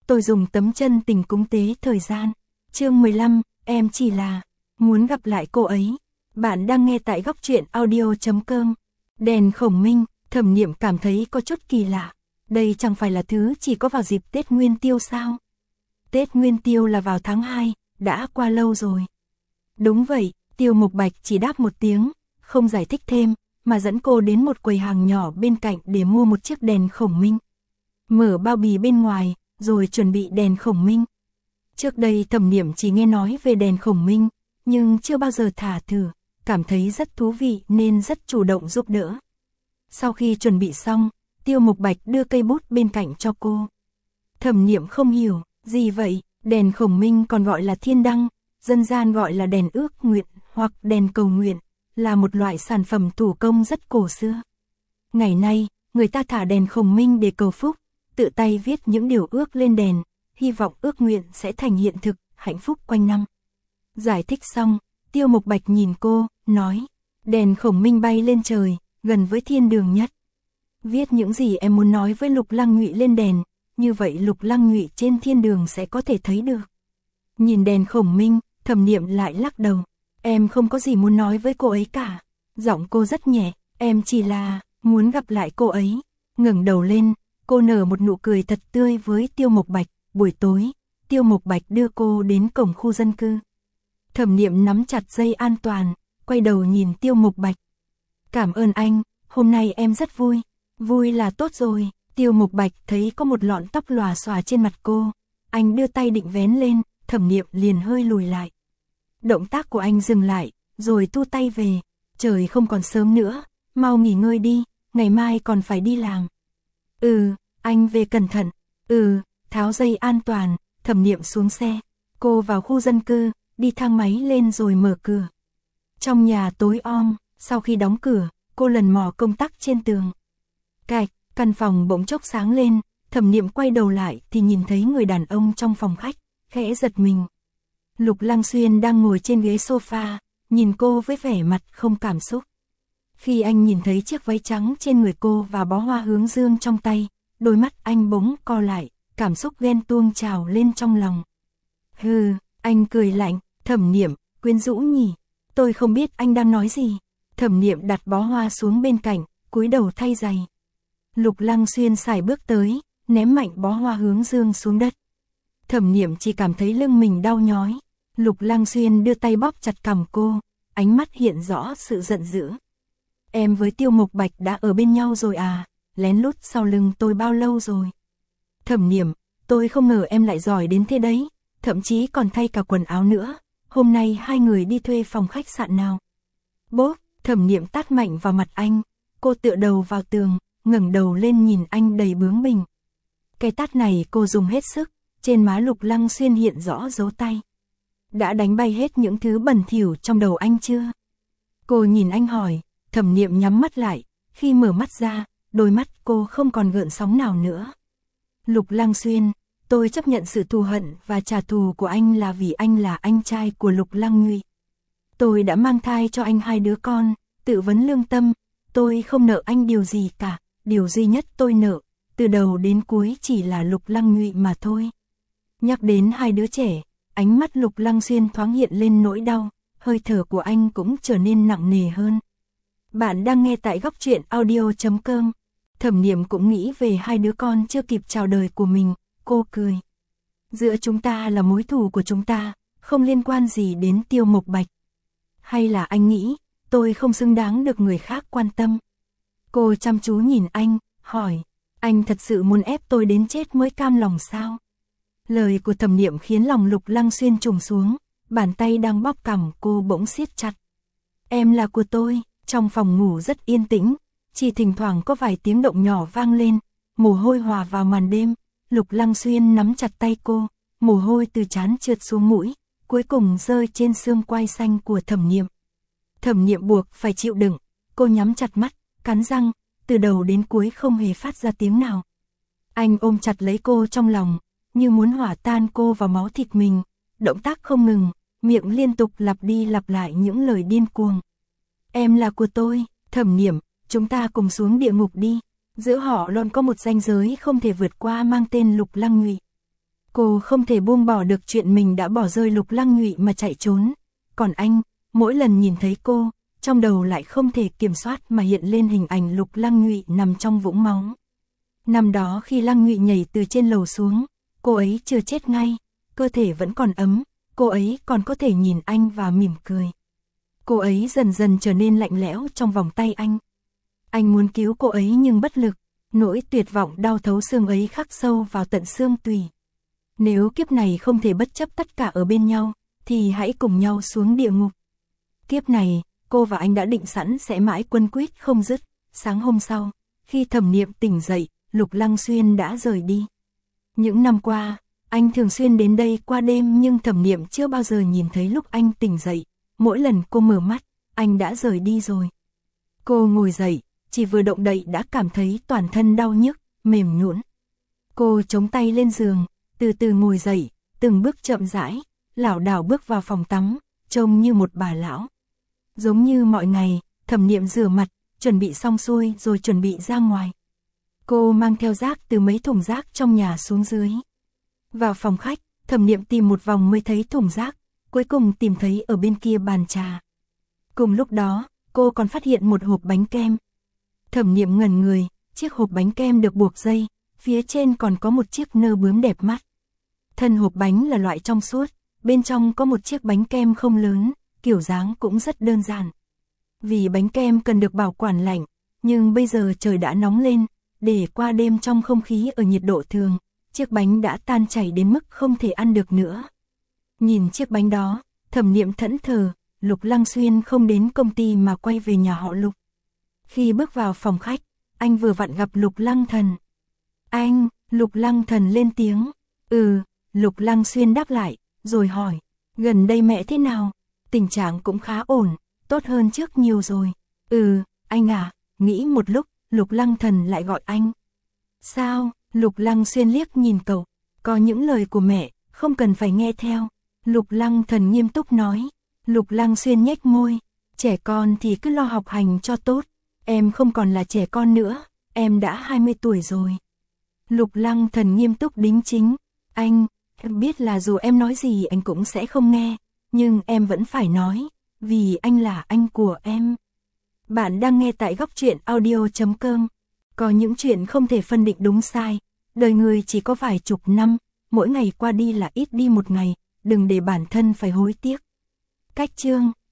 tôi dùng tấm chân tình cúng tế thời gian. Chương 15, em chỉ là muốn gặp lại cô ấy. Bạn đang nghe tại góc truyện audio.com. Đèn khổng minh, Thẩm Niệm cảm thấy có chút kỳ lạ. Đây chẳng phải là thứ chỉ có vào dịp Tết Nguyên Tiêu sao? Tết Nguyên Tiêu là vào tháng 2, đã qua lâu rồi. Đúng vậy, Tiêu Mục Bạch chỉ đáp một tiếng, không giải thích thêm, mà dẫn cô đến một quầy hàng nhỏ bên cạnh để mua một chiếc đèn khổng minh. Mở bao bì bên ngoài, rồi chuẩn bị đèn khổng minh. Trước đây Thẩm Niệm chỉ nghe nói về đèn khổng minh, nhưng chưa bao giờ thả thử, cảm thấy rất thú vị nên rất chủ động giúp đỡ. Sau khi chuẩn bị xong, Tiêu Mục Bạch đưa cây bút bên cạnh cho cô. Thẩm Niệm không hiểu, gì vậy? Đèn khổng minh còn gọi là thiên đăng, dân gian gọi là đèn ước nguyện hoặc đèn cầu nguyện, là một loại sản phẩm thủ công rất cổ xưa. Ngày nay, người ta thả đèn khổng minh để cầu phúc, tự tay viết những điều ước lên đèn, hy vọng ước nguyện sẽ thành hiện thực, hạnh phúc quanh năm. Giải thích xong, Tiêu Mục Bạch nhìn cô, nói, đèn khổng minh bay lên trời, gần với thiên đường nhất. Viết những gì em muốn nói với Lục Lăng Nhụy lên đèn, như vậy Lục Lăng Nhụy trên thiên đường sẽ có thể thấy được. Nhìn đèn khổng minh, Thẩm Niệm lại lắc đầu, em không có gì muốn nói với cô ấy cả. Giọng cô rất nhẹ, em chỉ là muốn gặp lại cô ấy. Ngẩng đầu lên, cô nở một nụ cười thật tươi với Tiêu Mục Bạch. Buổi tối, Tiêu Mục Bạch đưa cô đến cổng khu dân cư. Thẩm Niệm nắm chặt dây an toàn, quay đầu nhìn Tiêu Mục Bạch. Cảm ơn anh, hôm nay em rất vui. Vui là tốt rồi. Tiêu Mục Bạch thấy có một lọn tóc lòa xòa trên mặt cô. Anh đưa tay định vén lên, Thẩm Niệm liền hơi lùi lại. Động tác của anh dừng lại, rồi thu tay về. Trời không còn sớm nữa, mau nghỉ ngơi đi, ngày mai còn phải đi làm. Anh về cẩn thận. Tháo dây an toàn, Thẩm Niệm xuống xe. Cô vào khu dân cư, đi thang máy lên rồi mở cửa. Trong nhà tối om, sau khi đóng cửa, cô lần mò công tắc trên tường. Cạch, căn phòng bỗng chốc sáng lên, Thẩm Niệm quay đầu lại thì nhìn thấy người đàn ông trong phòng khách, khẽ giật mình. Lục Lăng Xuyên đang ngồi trên ghế sofa, nhìn cô với vẻ mặt không cảm xúc. Khi anh nhìn thấy chiếc váy trắng trên người cô và bó hoa hướng dương trong tay, đôi mắt anh bỗng co lại, cảm xúc ghen tuông trào lên trong lòng. Anh cười lạnh, Thẩm Niệm, quyến rũ nhỉ, tôi không biết anh đang nói gì. Thẩm Niệm đặt bó hoa xuống bên cạnh, cúi đầu thay giày. Lục Lăng Xuyên sải bước tới, ném mạnh bó hoa hướng dương xuống đất. Thẩm Niệm chỉ cảm thấy lưng mình đau nhói. Lục Lăng Xuyên đưa tay bóp chặt cằm cô, ánh mắt hiện rõ sự giận dữ. Em với Tiêu Mục Bạch đã ở bên nhau rồi à, lén lút sau lưng tôi bao lâu rồi? Thẩm Niệm, tôi không ngờ em lại giỏi đến thế đấy, thậm chí còn thay cả quần áo nữa. Hôm nay hai người đi thuê phòng khách sạn nào? Bốp, Thẩm Niệm tát mạnh vào mặt anh, cô tựa đầu vào tường, ngẩng đầu lên nhìn anh đầy bướng bỉnh. Cái tát này cô dùng hết sức, trên má Lục Lăng Xuyên hiện rõ dấu tay. Đã đánh bay hết những thứ bẩn thỉu trong đầu anh chưa? Cô nhìn anh hỏi. Thẩm Niệm nhắm mắt lại, khi mở mắt ra, đôi mắt cô không còn gợn sóng nào nữa. Lục Lăng Xuyên, tôi chấp nhận sự thù hận và trả thù của anh là vì anh là anh trai của Lục Lăng Nhụy. Tôi đã mang thai cho anh 2 đứa con, tự vấn lương tâm, tôi không nợ anh điều gì cả, điều duy nhất tôi nợ, từ đầu đến cuối chỉ là Lục Lăng Nhụy mà thôi. Nhắc đến 2 đứa trẻ, ánh mắt Lục Lăng Xuyên thoáng hiện lên nỗi đau, hơi thở của anh cũng trở nên nặng nề hơn. Bạn đang nghe tại góc truyện audio.com. Thẩm Niệm cũng nghĩ về 2 đứa con chưa kịp chào đời của mình, cô cười. Giữa chúng ta là mối thù của chúng ta, không liên quan gì đến Tiêu Mục Bạch. Hay là anh nghĩ, tôi không xứng đáng được người khác quan tâm? Cô chăm chú nhìn anh, hỏi, anh thật sự muốn ép tôi đến chết mới cam lòng sao? Lời của Thẩm Niệm khiến lòng Lục Lăng Xuyên trùng xuống, bàn tay đang bóp cằm cô bỗng siết chặt. Em là của tôi. Trong phòng ngủ rất yên tĩnh, chỉ thỉnh thoảng có vài tiếng động nhỏ vang lên, mồ hôi hòa vào màn đêm. Lục Lăng Xuyên nắm chặt tay cô, mồ hôi từ trán trượt xuống mũi, cuối cùng rơi trên xương quai xanh của Thẩm Niệm. Thẩm Niệm buộc phải chịu đựng, cô nhắm chặt mắt, cắn răng, từ đầu đến cuối không hề phát ra tiếng nào. Anh ôm chặt lấy cô trong lòng, như muốn hòa tan cô vào máu thịt mình, động tác không ngừng, miệng liên tục lặp đi lặp lại những lời điên cuồng. Em là của tôi, Thẩm Niệm, chúng ta cùng xuống địa ngục đi. Giữa họ luôn có một ranh giới không thể vượt qua mang tên Lục Lăng Nhụy. Cô không thể buông bỏ được chuyện mình đã bỏ rơi Lục Lăng Nhụy mà chạy trốn. Còn anh, mỗi lần nhìn thấy cô, trong đầu lại không thể kiểm soát mà hiện lên hình ảnh Lục Lăng Nhụy nằm trong vũng máu. Năm đó khi Lăng Nhụy nhảy từ trên lầu xuống, cô ấy chưa chết ngay, cơ thể vẫn còn ấm, cô ấy còn có thể nhìn anh và mỉm cười. Cô ấy dần dần trở nên lạnh lẽo trong vòng tay anh. Anh muốn cứu cô ấy nhưng bất lực, nỗi tuyệt vọng đau thấu xương ấy khắc sâu vào tận xương tủy. Nếu kiếp này không thể bất chấp tất cả ở bên nhau, thì hãy cùng nhau xuống địa ngục. Kiếp này, cô và anh đã định sẵn sẽ mãi quấn quýt không dứt. Sáng hôm sau, khi Thẩm Niệm tỉnh dậy, Lục Lăng Xuyên đã rời đi. Những năm qua, anh thường xuyên đến đây qua đêm nhưng Thẩm Niệm chưa bao giờ nhìn thấy lúc anh tỉnh dậy. Mỗi lần cô mở mắt, anh đã rời đi rồi. Cô ngồi dậy, chỉ vừa động đậy đã cảm thấy toàn thân đau nhức, mềm nhũn. Cô chống tay lên giường, từ từ ngồi dậy, từng bước chậm rãi, lảo đảo bước vào phòng tắm, trông như một bà lão. Giống như mọi ngày, Thẩm Niệm rửa mặt, chuẩn bị xong xuôi rồi chuẩn bị ra ngoài. Cô mang theo rác từ mấy thùng rác trong nhà xuống dưới. Vào phòng khách, Thẩm Niệm tìm một vòng mới thấy thùng rác, cuối cùng tìm thấy ở bên kia bàn trà. Cùng lúc đó, cô còn phát hiện một hộp bánh kem. Thẩm Niệm ngẩn người, chiếc hộp bánh kem được buộc dây, phía trên còn có một chiếc nơ bướm đẹp mắt. Thân hộp bánh là loại trong suốt, bên trong có một chiếc bánh kem không lớn, kiểu dáng cũng rất đơn giản. Vì bánh kem cần được bảo quản lạnh, nhưng bây giờ trời đã nóng lên, để qua đêm trong không khí ở nhiệt độ thường, chiếc bánh đã tan chảy đến mức không thể ăn được nữa. Nhìn chiếc bánh đó, Thẩm Niệm thẫn thờ, Lục Lăng Xuyên không đến công ty mà quay về nhà họ Lục. Khi bước vào phòng khách, anh vừa vặn gặp Lục Lăng Thần. Anh, Lục Lăng Thần lên tiếng. Lục Lăng Xuyên đáp lại, rồi hỏi, gần đây mẹ thế nào? Tình trạng cũng khá ổn, tốt hơn trước nhiều rồi. Anh à, nghĩ một lúc, Lục Lăng Thần lại gọi anh. Sao? Lục Lăng Xuyên liếc nhìn cậu, có những lời của mẹ, không cần phải nghe theo. Lục Lăng Thần nghiêm túc nói. Lục Lăng Xuyên nhếch môi, trẻ con thì cứ lo học hành cho tốt, em không còn là trẻ con nữa, em đã 20 tuổi rồi. Lục Lăng Thần nghiêm túc đính chính, anh biết là dù em nói gì anh cũng sẽ không nghe, nhưng em vẫn phải nói, vì anh là anh của em. Bạn đang nghe tại Góc Truyện Audio.com. Có những chuyện không thể phân định đúng sai, đời người chỉ có vài chục năm, mỗi ngày qua đi là ít đi một ngày, đừng để bản thân phải hối tiếc. Cách chương